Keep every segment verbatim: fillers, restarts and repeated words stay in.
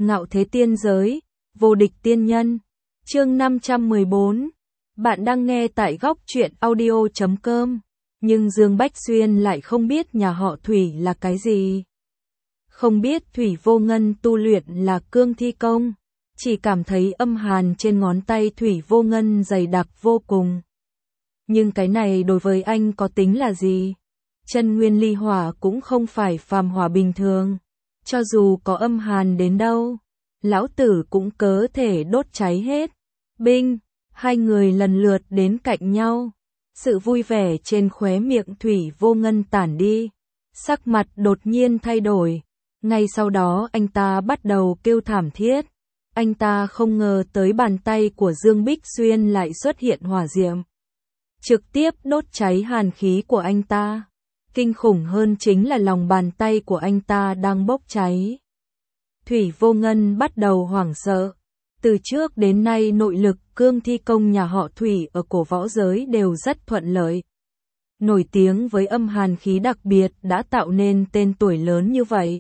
Ngạo thế tiên giới, vô địch tiên nhân. Chương năm trăm mười bốn. Bạn đang nghe tại góc truyện audio chấm com. Nhưng Dương Bách Xuyên lại không biết nhà họ Thủy là cái gì. Không biết Thủy Vô Ngân tu luyện là cương thi công, chỉ cảm thấy âm hàn trên ngón tay Thủy Vô Ngân dày đặc vô cùng. Nhưng cái này đối với anh có tính là gì? Chân nguyên ly hỏa cũng không phải phàm hỏa bình thường. Cho dù có âm hàn đến đâu, lão tử cũng có thể đốt cháy hết. Binh, hai người lần lượt đến cạnh nhau. Sự vui vẻ trên khóe miệng Thủy Vô Ngân tản đi. Sắc mặt đột nhiên thay đổi. Ngay sau đó anh ta bắt đầu kêu thảm thiết. Anh ta không ngờ tới bàn tay của Dương Bích Xuyên lại xuất hiện hỏa diệm, trực tiếp đốt cháy hàn khí của anh ta. Kinh khủng hơn chính là lòng bàn tay của anh ta đang bốc cháy. Thủy Vô Ngân bắt đầu hoảng sợ. Từ trước đến nay nội lực cương thi công nhà họ Thủy ở cổ võ giới đều rất thuận lợi. Nổi tiếng với âm hàn khí đặc biệt đã tạo nên tên tuổi lớn như vậy.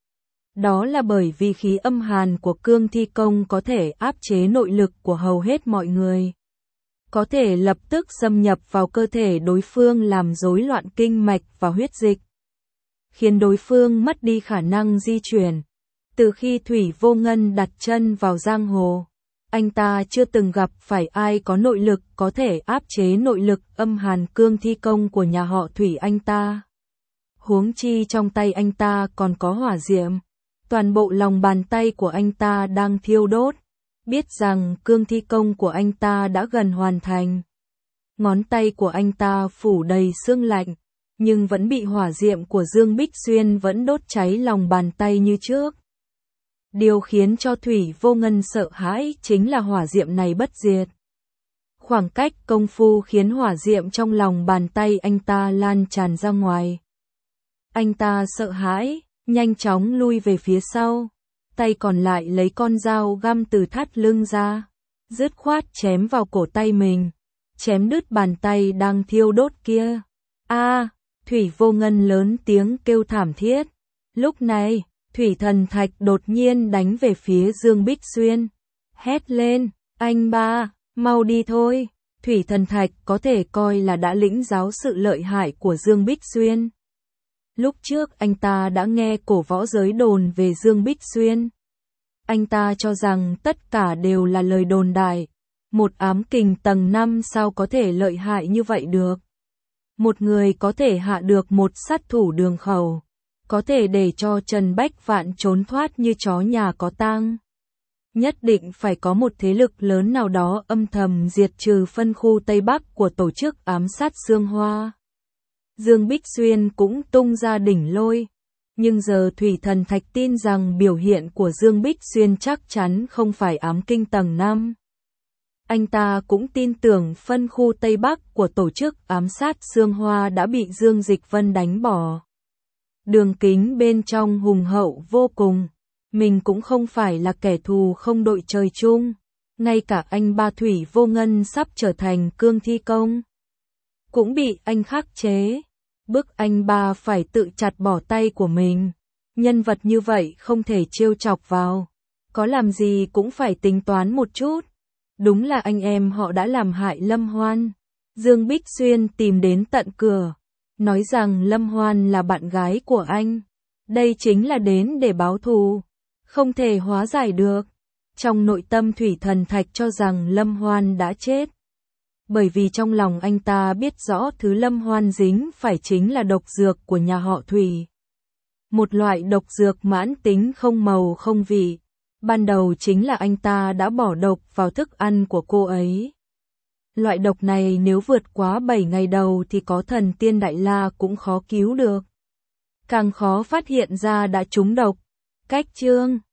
Đó là bởi vì khí âm hàn của cương thi công có thể áp chế nội lực của hầu hết mọi người. Có thể lập tức xâm nhập vào cơ thể đối phương làm rối loạn kinh mạch và huyết dịch, khiến đối phương mất đi khả năng di chuyển. Từ khi Thủy Vô Ngân đặt chân vào giang hồ, anh ta chưa từng gặp phải ai có nội lực có thể áp chế nội lực âm hàn cương thi công của nhà họ Thủy anh ta. Huống chi trong tay anh ta còn có hỏa diệm, toàn bộ lòng bàn tay của anh ta đang thiêu đốt. Biết rằng cương thi công của anh ta đã gần hoàn thành. Ngón tay của anh ta phủ đầy sương lạnh, nhưng vẫn bị hỏa diệm của Dương Bích Xuyên vẫn đốt cháy lòng bàn tay như trước. Điều khiến cho Thủy Vô Ngân sợ hãi chính là hỏa diệm này bất diệt. Khoảng cách công phu khiến hỏa diệm trong lòng bàn tay anh ta lan tràn ra ngoài. Anh ta sợ hãi, nhanh chóng lui về phía sau. Tay còn lại lấy con dao găm từ thắt lưng ra, dứt khoát chém vào cổ tay mình, chém đứt bàn tay đang thiêu đốt kia. A! Thủy Vô Ngân lớn tiếng kêu thảm thiết. Lúc này, Thủy Thần Thạch đột nhiên đánh về phía Dương Bích Xuyên. Hét lên, anh ba, mau đi thôi. Thủy Thần Thạch có thể coi là đã lĩnh giáo sự lợi hại của Dương Bích Xuyên. Lúc trước anh ta đã nghe cổ võ giới đồn về Dương Bích Xuyên. Anh ta cho rằng tất cả đều là lời đồn đại. Một ám kình tầng năm sao có thể lợi hại như vậy được. Một người có thể hạ được một sát thủ đường khẩu. Có thể để cho Trần Bách Vạn trốn thoát như chó nhà có tang. Nhất định phải có một thế lực lớn nào đó âm thầm diệt trừ phân khu Tây Bắc của tổ chức ám sát Sương Hoa. Dương Bích Xuyên cũng tung ra đỉnh lôi, nhưng giờ Thủy Thần Thạch tin rằng biểu hiện của Dương Bích Xuyên chắc chắn không phải ám kinh tầng năm. Anh ta cũng tin tưởng phân khu Tây Bắc của tổ chức ám sát Sương Hoa đã bị Dương Dịch Vân đánh bỏ. Đường Kính bên trong hùng hậu vô cùng, mình cũng không phải là kẻ thù không đội trời chung, ngay cả anh ba Thủy Vô Ngân sắp trở thành cương thi công cũng bị anh khắc chế, bức anh ba phải tự chặt bỏ tay của mình. Nhân vật như vậy không thể trêu chọc vào, có làm gì cũng phải tính toán một chút. Đúng là anh em họ đã làm hại Lâm Hoan. Dương Bích Xuyên tìm đến tận cửa, nói rằng Lâm Hoan là bạn gái của anh. Đây chính là đến để báo thù, không thể hóa giải được. Trong nội tâm Thủy Thần Thạch cho rằng Lâm Hoan đã chết. Bởi vì trong lòng anh ta biết rõ thứ Lâm Hoan dính phải chính là độc dược của nhà họ Thủy. Một loại độc dược mãn tính không màu không vị. Ban đầu chính là anh ta đã bỏ độc vào thức ăn của cô ấy. Loại độc này nếu vượt quá bảy ngày đầu thì có thần tiên Đại La cũng khó cứu được. Càng khó phát hiện ra đã trúng độc. Cách chương